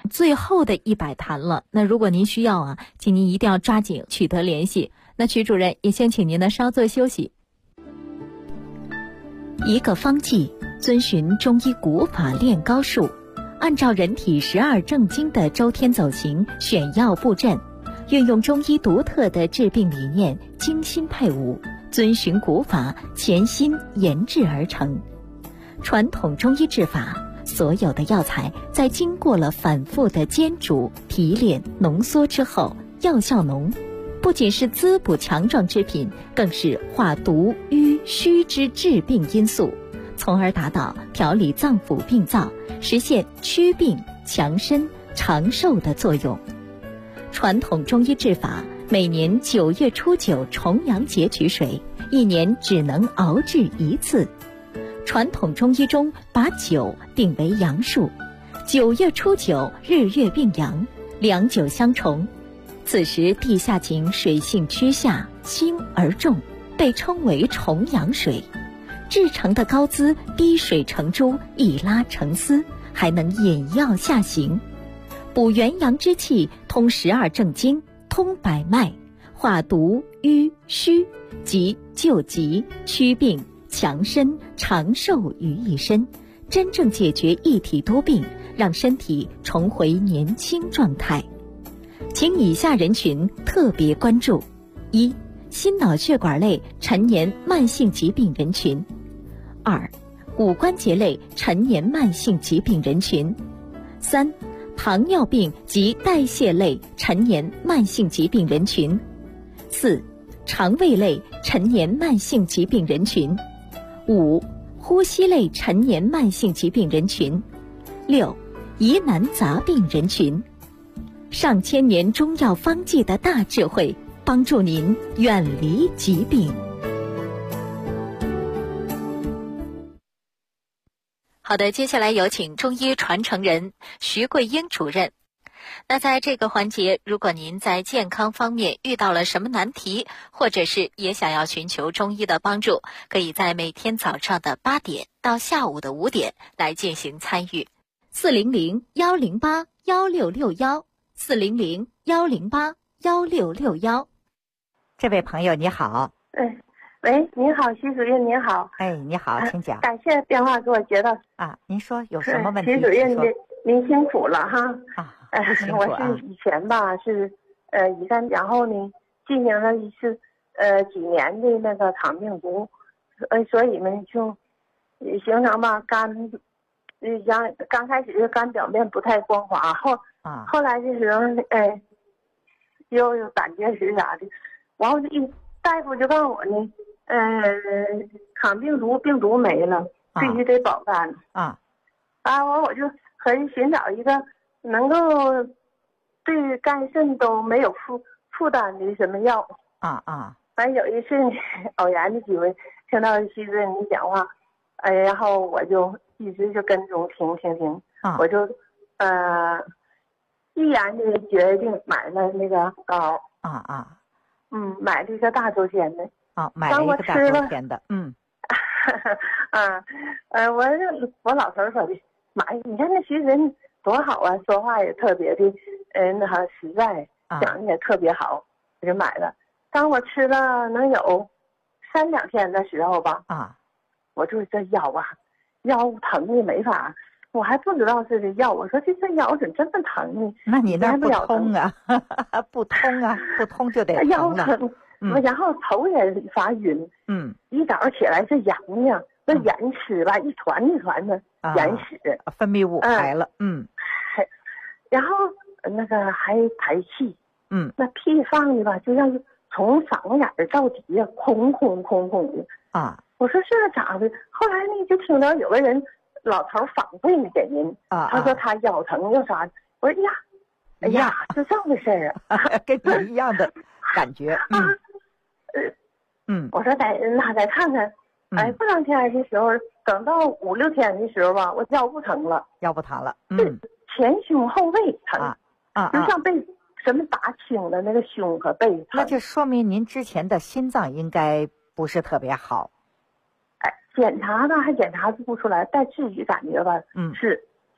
最后的100坛了。那如果您需要啊，请您一定要抓紧取得联系。那曲主任也先请您呢稍作休息。一个方剂，遵循中医古法炼膏术，按照人体12正经的周天走形选药布阵，运用中医独特的治病理念，精心配伍，遵循古法，潜心研制而成。传统中医治法，所有的药材在经过了反复的煎煮、提炼、浓缩之后，药效浓，不仅是滋补强壮之品，更是化毒瘀虚之治病因素，从而达到调理脏腑病灶，实现祛病强身长寿的作用。传统中医治法，每年9月初9重阳节取水，一年只能熬制1次。传统中医中把9定为阳数，9月初9日月并阳，良久相重。此时地下井水性趋下，轻而重，被称为重阳水。制成的膏滋滴水成珠，一拉成丝，还能引药下行，补元阳之气，通12正经，通百脉，化毒瘀虚，即救急祛病强身长寿于一身，真正解决一体多病，让身体重回年轻状态。请以下人群特别关注：一、心脑血管类陈年慢性疾病人群；二、骨关节类陈年慢性疾病人群；三、糖尿病及代谢类陈年慢性疾病人群；四、肠胃类陈年慢性疾病人群；五、呼吸类陈年慢性疾病人群；六、疑难杂病人群。上千年中药方剂的大智慧，帮助您远离疾病。好的，接下来有请中医传承人徐桂英主任。那在这个环节，如果您在健康方面遇到了什么难题，或者是也想要寻求中医的帮助，可以在每天早上的8点到下午的5点来进行参与。400-108-1661，400-108-1661。 这位朋友你好。 喂，你好，徐主任，你好。 你好，请讲。 感谢电话给我接到。 您说有什么问题？ 徐主任，您辛苦了哈。 不辛苦我是以前吧是乙肝，然后呢进行了一次几年的那个肠病毒，所以呢就形成吧肝，刚开始肝表面不太光滑，后来的时候又感觉是啥的，然后大夫就告诉我呢，抗病毒没了，必须得保肝我就很寻找一个能够对肝肾都没有负担的什么药反正有一次偶然的机会听到徐主任你讲话，然后我就一直就跟踪听，我就毅然的决定买了那个膏买了一个大周天的买了一个大周天的我老头说的买，你看那徐主任多好啊，说话也特别的实在，讲的也特别好，我就买了。当我吃了能有3、2天的时候吧我就这腰疼的没法，我还不知道是这药，我说这腰怎么这么疼呢？ 那你那不通啊不通就得疼了。 腰疼然后头也发晕一早起来是痒痒，那眼屎吧一团一团的眼屎分泌物排了然后那个还排气那屁放的吧就像是从嗓子眼到底下空的我说这咋的？后来呢就听到有个人老头反馈的给您他说他腰疼又啥，我说呀就这么回事跟你一样的感觉我说再看看过2天的时候，等到5、6天的时候吧，我腰不疼了前胸后背疼就像被什么打青了，那个胸和背疼。 那就说明您之前的心脏应该不是特别好。 检查呢还检查不出来，但自己感觉吧是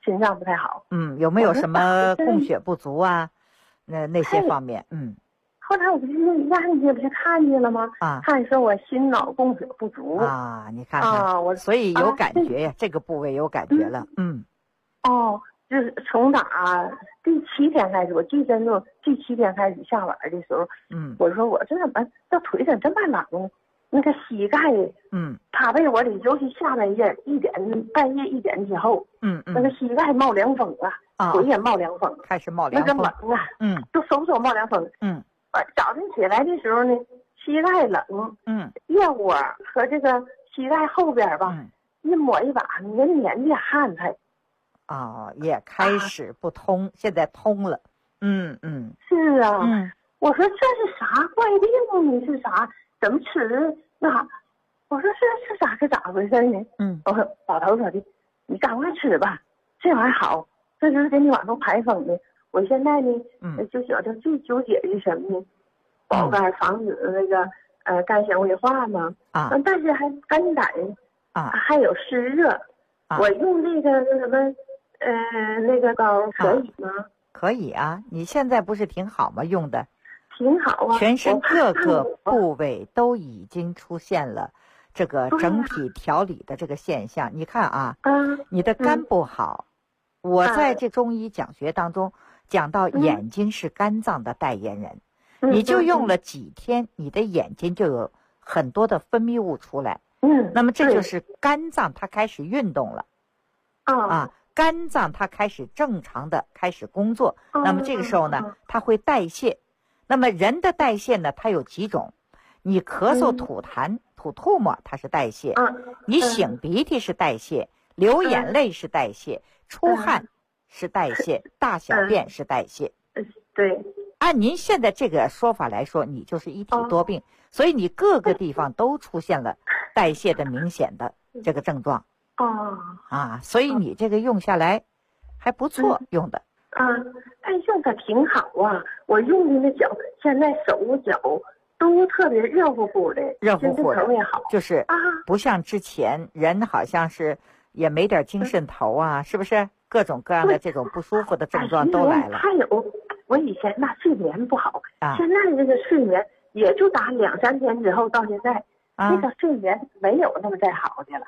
心脏不太好。 有没有什么供血不足啊？那些方面， 后来我不是验去，不是看见了吗？看说我心脑供血不足啊，你看看所以有感觉呀，这个部位有感觉了， 就是从打第7天开始，我记真的第7天开始下晚的时候，我说我这怎么这腿怎么这么冷？那个膝盖，趴被窝里，尤其下半夜半夜1点之后，那个膝盖冒凉风啊，腿也冒凉风， 开始冒凉风， 那个冷啊，都手冒凉风，早晨起来的时候呢，膝盖冷，腋窝和这个膝盖后边吧，一抹一把黏黏的汗才。 也开始不通，现在通了。 是啊。我说这是啥怪病呢？是啥？怎么吃的那？我说是咋回事呢？我说老头说的，你赶快吃吧，这玩意儿好，这就是给你往出排风的。我现在呢，就觉得最纠结的什么呢？保肝防止那个肝纤维化嘛。但是还肝胆还有湿热。我用那个什么。那个膏可以吗？ 可以啊，你现在不是挺好吗？用的挺好啊， 全身各个部位都已经出现了这个整体调理的这个现象。你看啊，你的肝不好，我在这中医讲学当中讲到眼睛是肝脏的代言人，你就用了几天，你的眼睛就有很多的分泌物出来，那么这就是肝脏它开始运动了，肝脏它开始正常的开始工作，那么这个时候呢，它会代谢。那么人的代谢呢，它有几种？你咳嗽、吐痰、吐唾沫，它是代谢；你擤鼻涕是代谢，流眼泪是代谢，出汗是代谢，大小便是代谢。 对。 按您现在这个说法来说，你就是一体多病，所以你各个地方都出现了代谢的明显的这个症状。所以你这个用下来还不错，用的。 用的挺好啊！我用的那脚，现在手脚都特别热乎乎的， 热乎乎的， 也好， 就是不像之前人好像是也没点精神头啊，是不是？各种各样的这种不舒服的症状都来了。 还有我以前那睡眠不好，现在这个睡眠也就打2、3天之后到现在，那个睡眠没有那么再好的了。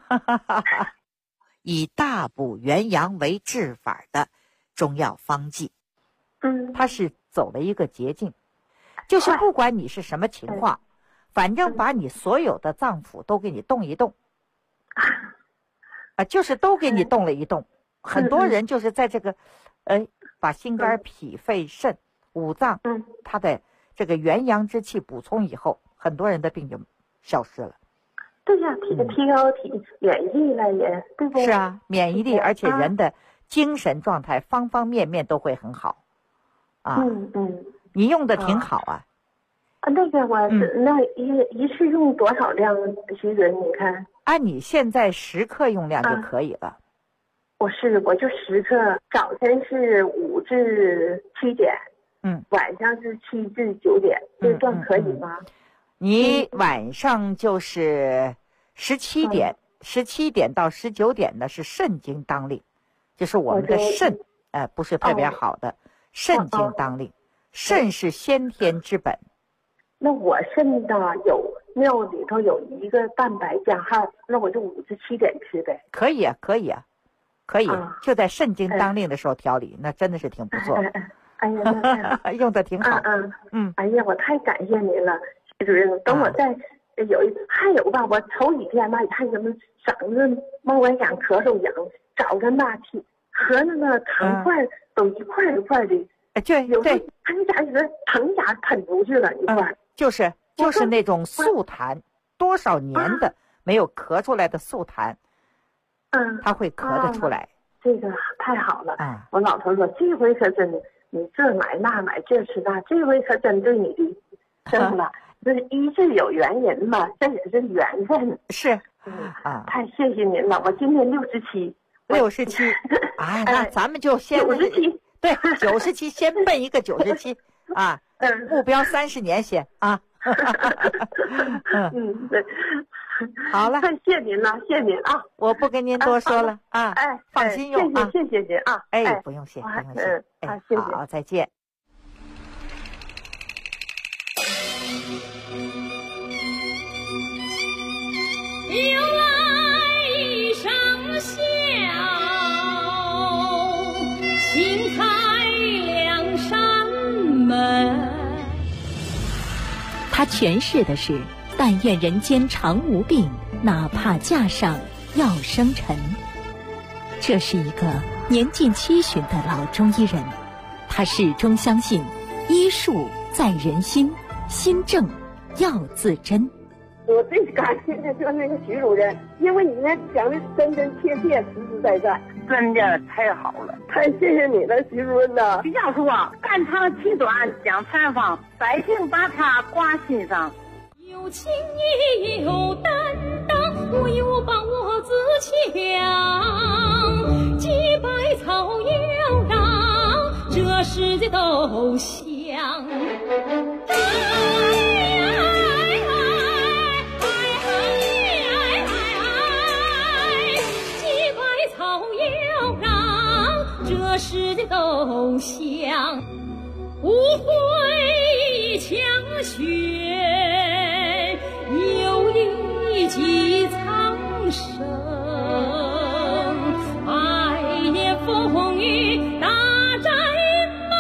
以大补元阳为治法的中药方剂，它是走了一个捷径，就是不管你是什么情况，反正把你所有的脏腑都给你动一动，就是都给你动了一动。很多人就是在这个，把心肝脾肺肾五脏，它的这个元阳之气补充以后，很多人的病就消失了。 对呀，提高免疫力了也，对不对？ 是啊，免疫力，而且人的精神状态方方面面都会很好。你用的挺好啊。 那个我那一次用多少量？徐主任，你看？ 按你现在10克用量就可以了。 我就10克，早晨是5至7点，晚上是7至9点，这段可以吗？ 你晚上就是17点到19点呢是肾经当令，就是我们的肾不是特别好的，肾经当令，肾是先天之本。 那我肾的有尿里头有一个蛋白降汗，那我就5至7点吃呗。 可以啊，就在肾经当令的时候调理，那真的是挺不错。 哎呀， 用的挺好。 哎呀，我太感谢您了，徐主任。等我再还有吧，我头几天吧，还什么嗓子冒完痒、咳嗽痒，早晨吧和那个痰块都一块一块的。 对， 他那家是疼家喷出去了一块。 就是那种素痰，多少年的没有咳出来的素痰，它会咳得出来。 这个太好了。我老头说这回可真的，你这买那买，这吃那，这回可真对你的，真的，这一直有原因嘛，这也是缘分。 是， 太谢谢您了。我今年67。 那咱们就先 97。 对，97先奔一个97 啊， 目标30年先啊。 对， 好了， 太谢您了，谢您啊！ 我不跟您多说了啊， 哎， 放心用啊， 谢谢您啊！ 哎，不用谢，不用谢，哎， 谢谢， 好，再见。 又来一声笑，轻开两扇门。 他诠释的是但愿人间常无病，哪怕架上要生尘。这是一个年近70的老中医人，他始终相信医术在人心，心正要自珍。 我最感谢的就是那个徐主任，因为你呢讲的真真切切、实实在在， 真的太好了， 太谢谢你了，徐主任呐！ 徐教授啊，肝肠气短讲禅方，百姓把它挂心上。 有情也有担当，我有把握自强，几百草要让这世界都香。这世界都香，无悔强选，有一技苍生，百年风雨大宅门。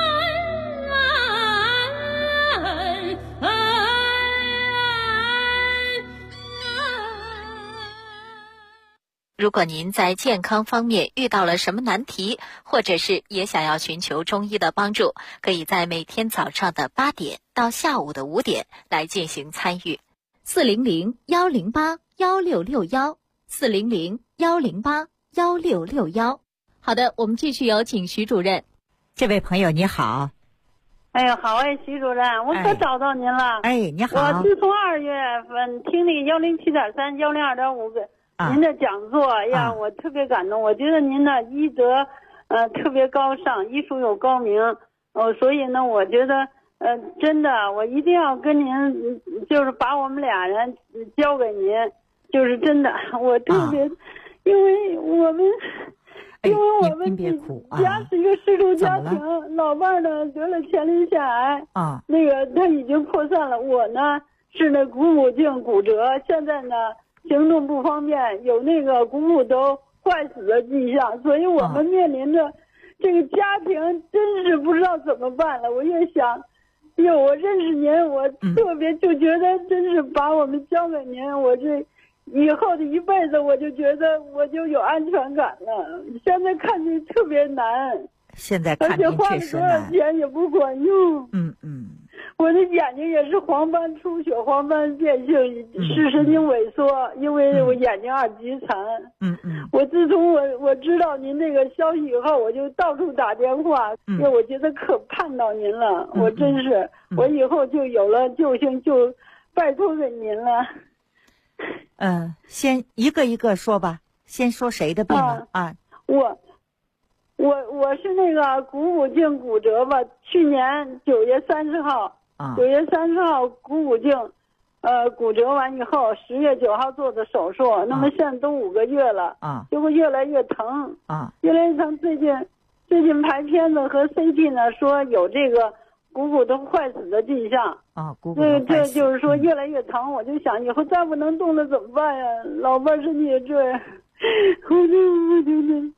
如果您在健康方面遇到了什么难题，或者是也想要寻求中医的帮助，可以在每天早上的8点到下午的5点来进行参与。400-108-1661，400-108-1661。好的，我们继续有请徐主任。 这位朋友你好。 哎呦，好哎，徐主任，我可找到您了。 哎，你好。 我自从2月份听那个107.3、102.5个。您的讲座，哎呀，我特别感动。我觉得您的医德，特别高尚，医术又高明，所以呢，我觉得，真的，我一定要跟您，就是把我们俩人交给您，就是真的，我特别，因为我们家是一个失独家庭，老伴呢得了前列腺癌，那个他已经扩散了，我呢是那股骨颈骨折，现在呢。行动不方便，有那个股骨都坏死的迹象，所以我们面临着这个家庭真是不知道怎么办了。我也想，我认识您，我特别就觉得真是把我们交给您，我这以后的一辈子我就觉得我就有安全感了。现在看着特别难， 现在看着确实难， 而且花了多少钱也不管用。我的眼睛也是黄斑出血、黄斑变性、视神经萎缩，因为我眼睛2级残。我自从我知道您这个消息以后，我就到处打电话，因为我觉得可盼到您了。我真是，我以后就有了救星，就拜托给您了。 先一个一个说吧，先说谁的病啊？ 我是那个股骨颈骨折吧，去年9月30号，9月30号股骨颈，骨折完以后，10月9号做的手术，那么现在都5个月了，结果越来越疼，越来越疼。最近拍片子和 CT 呢说有这个股骨头坏死的迹象，这就是说越来越疼。我就想以后再不能动了怎么办呀？老伴身体也这样，我就。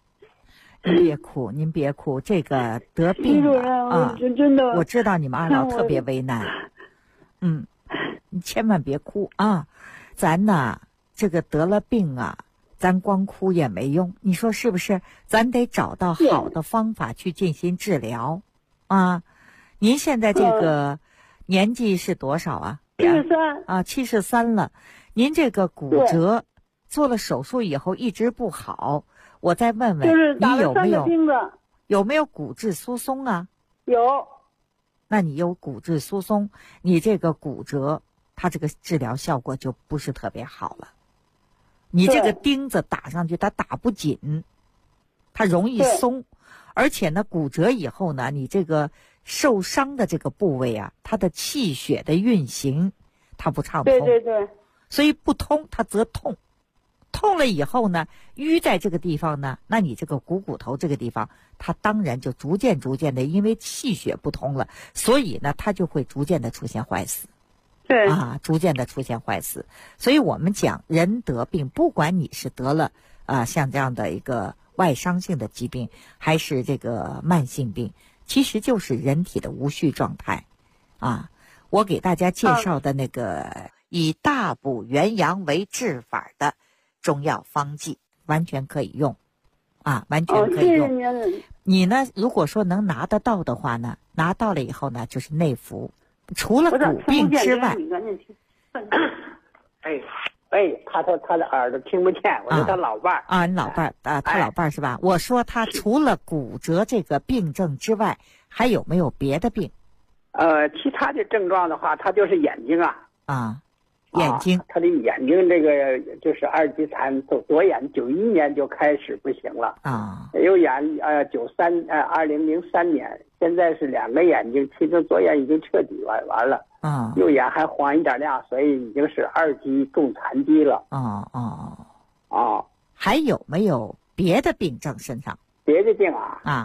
您别哭，这个得病了真的， 我知道你们2老特别为难，你千万别哭啊！咱呢，这个得了病啊，咱光哭也没用，你说是不是？咱得找到好的方法去进行治疗啊！您现在这个年纪是多少啊 ？73 啊，73了。您这个骨折做了手术以后一直不好。我再问问你有没有骨质疏松啊？ 有。 那你有骨质疏松，你这个骨折，它这个治疗效果就不是特别好了。你这个钉子打上去，它打不紧，它容易松，而且呢，骨折以后呢，你这个受伤的这个部位啊，它的气血的运行它不畅通。 对。 所以不通它则痛，痛了以后呢，淤在这个地方呢，那你这个骨头这个地方，它当然就逐渐的，因为气血不通了，所以呢，它就会逐渐的出现坏死。 对啊，逐渐的出现坏死。所以我们讲人得病，不管你是得了像这样的一个外伤性的疾病，还是这个慢性病，其实就是人体的无序状态啊。我给大家介绍的那个以大补元阳为治法的中药方剂，完全可以用啊，完全可以用。你呢，如果说能拿得到的话呢，拿到了以后呢，就是内服。除了骨病之外， 他说他的耳朵听不见，我说他老伴儿啊，你老伴儿他老伴儿是吧？我说他除了骨折这个病症之外，还有没有别的病？ 其他的症状的话，他就是眼睛眼睛，他的眼睛这个就是二级残，左眼91年就开始不行了右眼2003年，现在是2个眼睛，其中左眼已经彻底完了右眼还黄一点亮，所以已经是2级重残疾了还有没有别的病症身上？ 别的病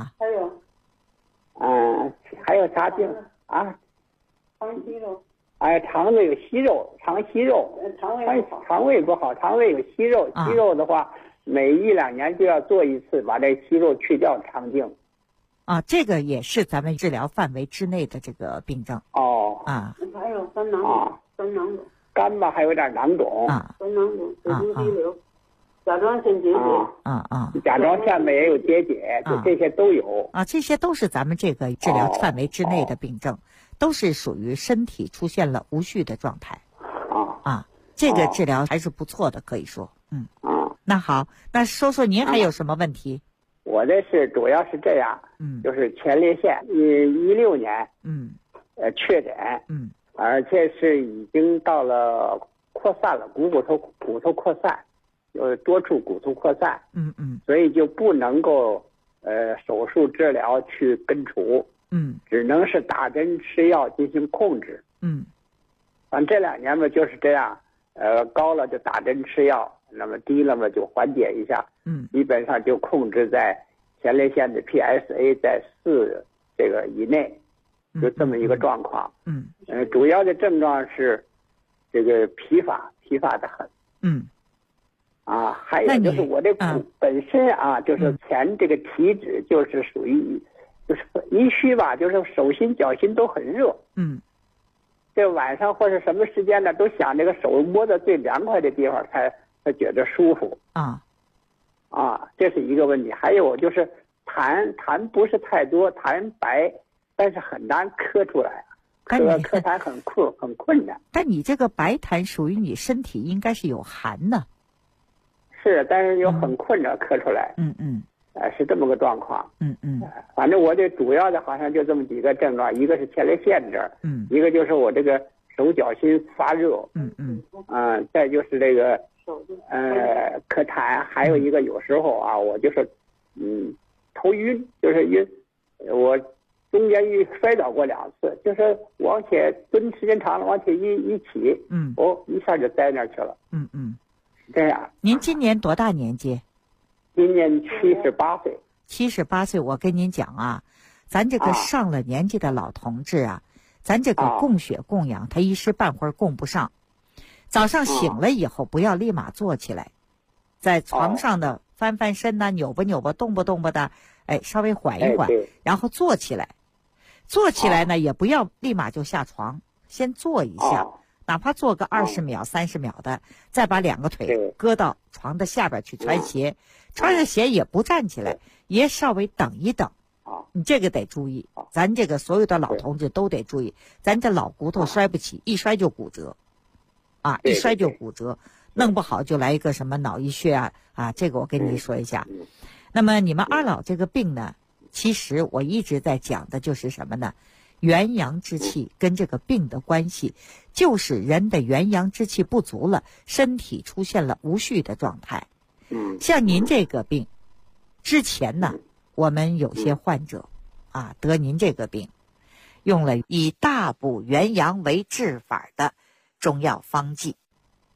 还有啥病肠息肉。肠子有息肉，肠息肉，肠胃不好，肠胃有息肉，息肉的话，每1-2年就要做一次，把这息肉去掉肠镜。 这个也是咱们治疗范围之内的这个病症。 还有肝囊肿， 肝吧还有点囊肿。 肝囊肿，水中滴流，甲状腺结节。 甲状腺也有结节，就这些都有。 这些都是咱们这个治疗范围之内的病症。都是属于身体出现了无序的状态这个治疗还是不错的，可以说那好，那说说您还有什么问题？ 我这是主要是这样就是前列腺16年确诊而且是已经到了扩散了，骨头扩散，有多处骨头扩散所以就不能够手术治疗去根除只能是打针吃药进行控制反正这2年嘛就是这样高了就打针吃药，那么低了嘛就缓解一下基本上就控制在前列腺的 PSA 在4这个以内，就这么一个状况主要的症状是这个疲乏的很还有就是我这骨本身就是前这个体质就是属于就是一虚吧，就是手心脚心都很热这晚上或是什么时间呢，都想这个手摸到最凉快的地方才觉得舒服这是一个问题。还有就是痰不是太多，痰白，但是很难咳出来咳痰很困难。 但你这个白痰属于你身体应该是有寒呢。 是，但是又很困着咳出来是这么个状况反正我这主要的好像就这么几个症状，一个是前列腺这儿一个就是我这个手脚心发热再就是这个咳痰，还有一个有时候我就是头晕，就是晕，我中间摔倒过2次，就是往前蹲时间长了，往前一起一下就栽那儿去了这样。 您今年多大年纪？ 今年78岁。 78岁，我跟您讲咱这个上了年纪的老同志咱这个供血供氧，他一时半会儿供不上。早上醒了以后，不要立马坐起来，在床上的翻翻身扭吧扭吧，动吧动吧的，稍微缓一缓，然后坐起来。坐起来呢，也不要立马就下床，先坐一下。哪怕做个20秒、30秒的，再把2个腿搁到床的下边去穿鞋，穿上鞋也不站起来，也稍微等一等。你这个得注意，咱这个所有的老同志都得注意，咱这老骨头摔不起，一摔就骨折，一摔就骨折，弄不好就来一个什么脑溢血这个我跟你说一下。那么你们二老这个病呢，其实我一直在讲的就是什么呢？元阳之气跟这个病的关系，就是人的元阳之气不足了，身体出现了无序的状态。像您这个病，之前呢，我们有些患者得您这个病，用了以大补元阳为治法的中药方剂。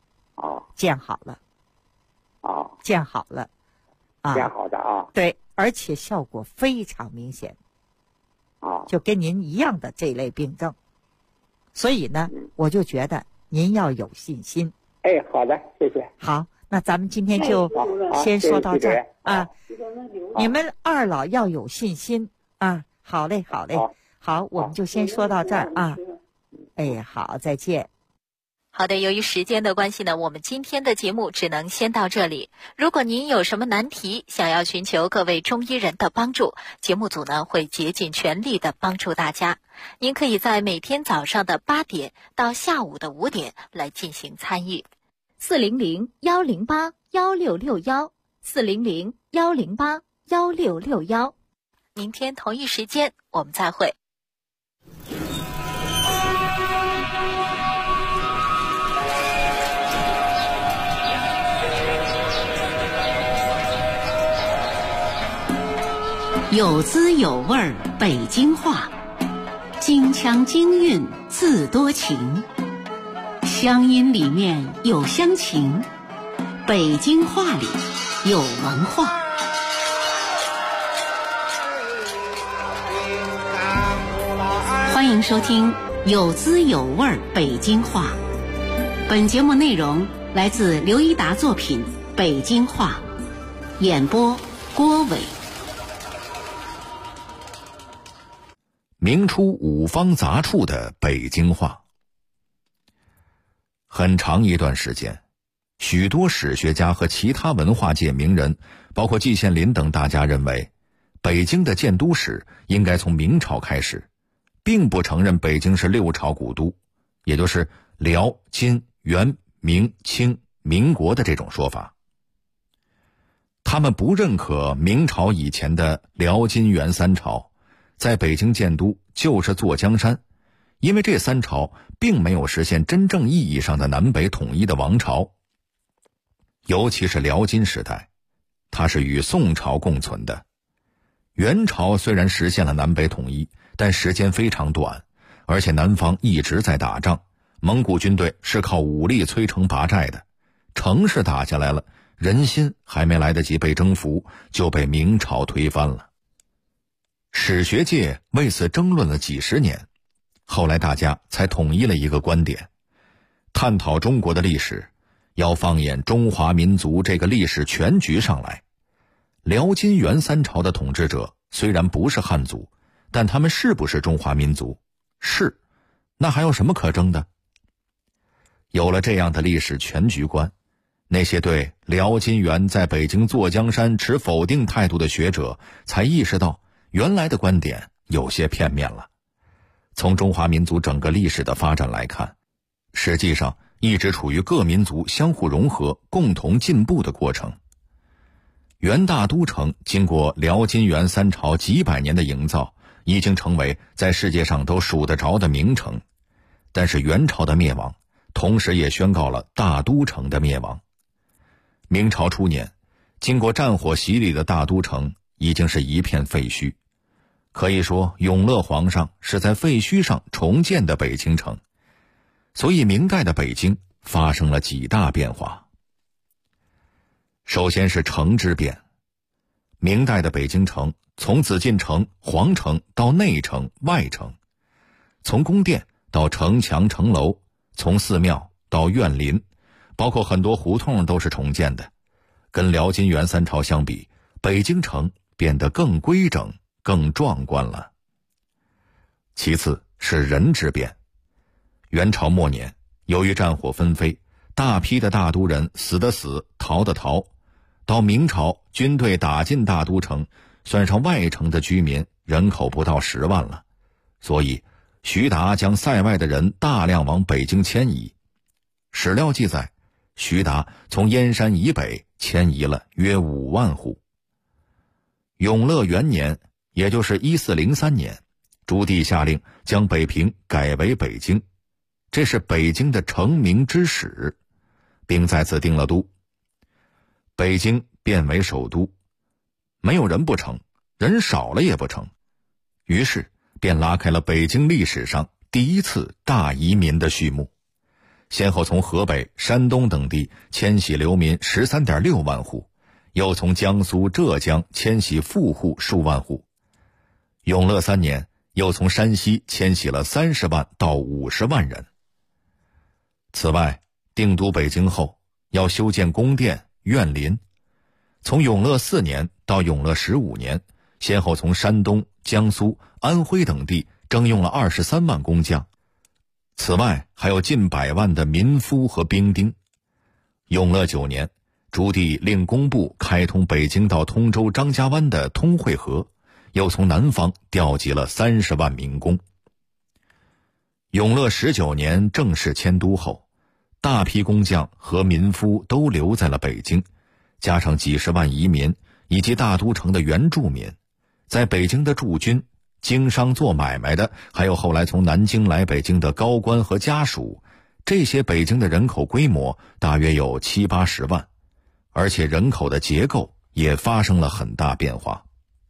建好了。建好了。 建好的啊。 对，而且效果非常明显。就跟您一样的这类病症。所以呢，我就觉得您要有信心。 好的，谢谢。 好，那咱们今天就先说到这儿啊。你们二老要有信心啊。好嘞，好嘞，好，我们就先说到这儿啊。好，再见。 好的，由于时间的关系呢，我们今天的节目只能先到这里。如果您有什么难题，想要寻求各位中医人的帮助，节目组呢会竭尽全力的帮助大家。您可以在每天早上的8点到下午的5点来进行参与。400-108-1661，400-108-1661。明天同一时间我们再会。 有滋有味北京话，京腔京韵自多情，乡音里面有乡情，北京话里有文化。欢迎收听有滋有味北京话。本节目内容来自刘一达作品《北京话》，演播郭伟。 明初五方杂处的北京话。很长一段时间，许多史学家和其他文化界名人，包括季羡林等大家认为，北京的建都史应该从明朝开始，并不承认北京是6朝古都，也就是辽、金、元、明、清、民国的这种说法。他们不认可明朝以前的辽、金、元3朝，在北京建都就是坐江山，因为这3朝并没有实现真正意义上的南北统一的王朝。尤其是辽金时代，它是与宋朝共存的。元朝虽然实现了南北统一，但时间非常短，而且南方一直在打仗，蒙古军队是靠武力摧城拔寨的，城市打下来了，人心还没来得及被征服，就被明朝推翻了。史学界为此争论了几十年，后来大家才统一了一个观点：探讨中国的历史，要放眼中华民族这个历史全局上来。辽金元3朝的统治者虽然不是汉族，但他们是不是中华民族？是，那还有什么可争的？有了这样的历史全局观，那些对辽金元在北京坐江山持否定态度的学者才意识到，原来的观点有些片面了。从中华民族整个历史的发展来看，实际上一直处于各民族相互融合、共同进步的过程。元大都城经过辽金元3朝几百年的营造，已经成为在世界上都数得着的名城。但是元朝的灭亡，同时也宣告了大都城的灭亡。明朝初年，经过战火洗礼的大都城已经是一片废墟。可以说，永乐皇上是在废墟上重建的北京城。所以明代的北京发生了几大变化。首先是城之变。明代的北京城从紫禁城、皇城到内城、外城，从宫殿到城墙、城楼，从寺庙到院林，包括很多胡同都是重建的。跟辽金元3朝相比，北京城变得更规整、更壮观了。其次是人之变。元朝末年，由于战火纷飞，大批的大都人死的死，逃的逃。到明朝，军队打进大都城，算上外城的居民，人口不到10万了。所以徐达将塞外的人大量往北京迁移。史料记载，徐达从燕山以北迁移了约5万户。永乐元年，也就是1403年，朱棣下令将北平改为北京，这是北京的成名之始，并在此定了都。北京变为首都，没有人不成，人少了也不成，于是便拉开了北京历史上第一次大移民的序幕。 先后从河北、山东等地迁徙流民 13.6 万户，又从江苏、浙江迁徙富户数万户。永乐3年，又从山西迁徙了30万到50万人。此外，定都北京后，要修建宫殿、苑林。从永乐4年到永乐15年，先后从山东、江苏、安徽等地征用了23万工匠。此外，还有近100万的民夫和兵丁。永乐9年，朱棣令工部开通北京到通州张家湾的通惠河，又从南方调集了30万民工。永乐19年正式迁都后，大批工匠和民夫都留在了北京，加上几十万移民以及大都城的原住民，在北京的驻军、经商做买卖的，还有后来从南京来北京的高官和家属，这些北京的人口规模大约有70-80万，而且人口的结构也发生了很大变化。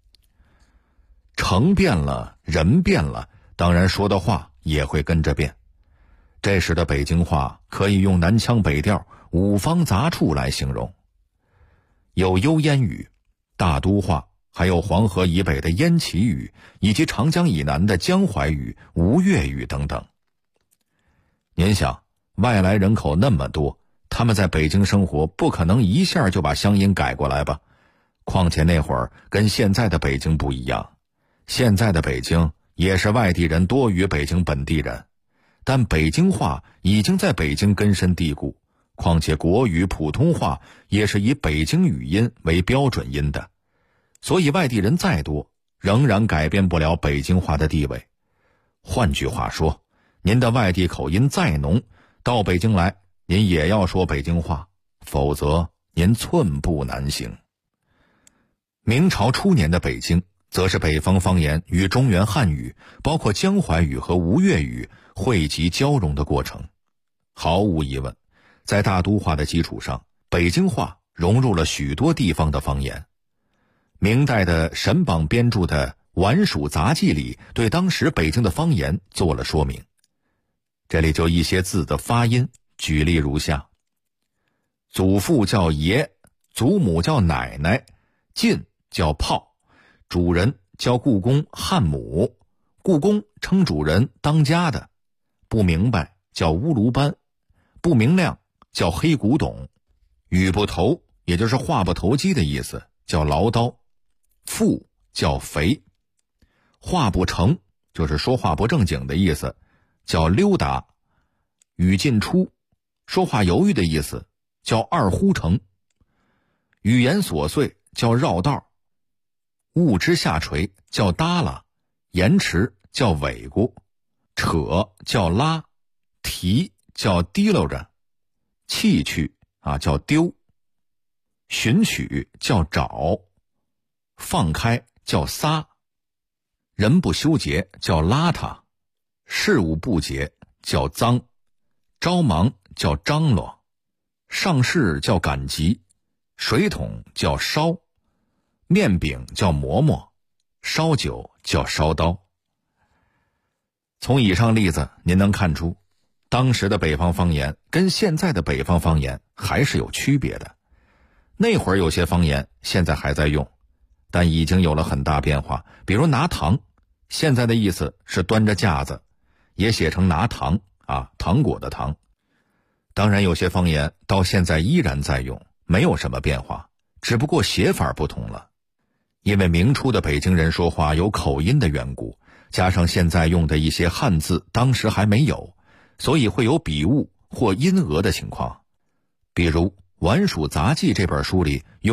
城变了，人变了，当然说的话也会跟着变。这时的北京话可以用南腔北调、五方杂处来形容，有幽燕语、大都话，还有黄河以北的燕齐语，以及长江以南的江淮语、吴越语等等。您想，外来人口那么多，他们在北京生活，不可能一下就把乡音改过来吧？况且那会儿跟现在的北京不一样，现在的北京也是外地人多于北京本地人，但北京话已经在北京根深蒂固，况且国语、普通话也是以北京语音为标准音的，所以外地人再多，仍然改变不了北京话的地位。换句话说，您的外地口音再浓，到北京来，您也要说北京话，否则您寸步难行。明朝初年的北京，则是北方方言与中原汉语，包括江淮语和吴越语汇集交融的过程。毫无疑问，在大都话的基础上，北京话融入了许多地方的方言。明代的沈榜编著的《晚蜀杂记》里对当时北京的方言做了说明。这里就一些字的发音，举例如下：祖父叫爷，祖母叫奶奶，进叫炮，主人叫故宫汉母，故宫称主人当家的，不明白叫乌卢班，不明亮叫黑古董，语不投也就是话不投机的意思，叫唠叨，富叫肥，话不成就是说话不正经的意思，叫溜达，语尽出说话犹豫的意思，叫二呼成，语言琐碎叫绕道，物之下垂叫耷拉，延迟叫尾咕，扯叫拉，提叫提溜着，弃去叫丢，寻取叫找，放开叫撒，人不修洁叫邋遢，事务不洁叫脏，着忙叫张罗，上事叫赶集，水桶叫烧，面饼叫馍馍，烧酒叫烧刀。从以上例子您能看出，当时的北方方言跟现在的北方方言还是有区别的。那会儿有些方言现在还在用，但已经有了很大变化。比如拿糖，现在的意思是端着架子，也写成拿糖糖果的糖。当然有些方言到现在依然在用，没有什么变化，只不过写法不同了。因为明初的北京人说话有口音的缘故，加上现在用的一些汉字当时还没有，所以会有笔误或音讹的情况。比如《晚蜀杂记》这本书里用